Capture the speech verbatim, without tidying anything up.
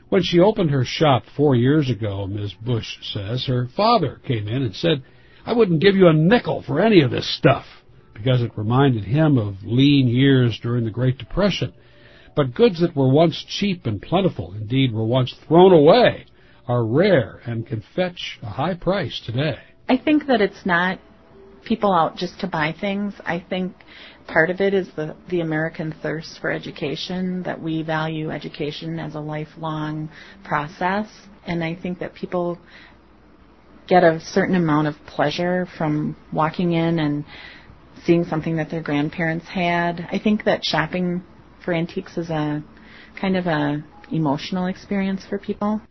When she opened her shop four years ago, Miz Bush says, her father came in and said, "I wouldn't give you a nickel for any of this stuff," because it reminded him of lean years during the Great Depression. But goods that were once cheap and plentiful, indeed were once thrown away, are rare and can fetch a high price today. I think that it's not people out just to buy things. I think part of it is the, the American thirst for education, that we value education as a lifelong process. And I think that people get a certain amount of pleasure from walking in and seeing something that their grandparents had. I think that shopping for antiques is a kind of a emotional experience for people.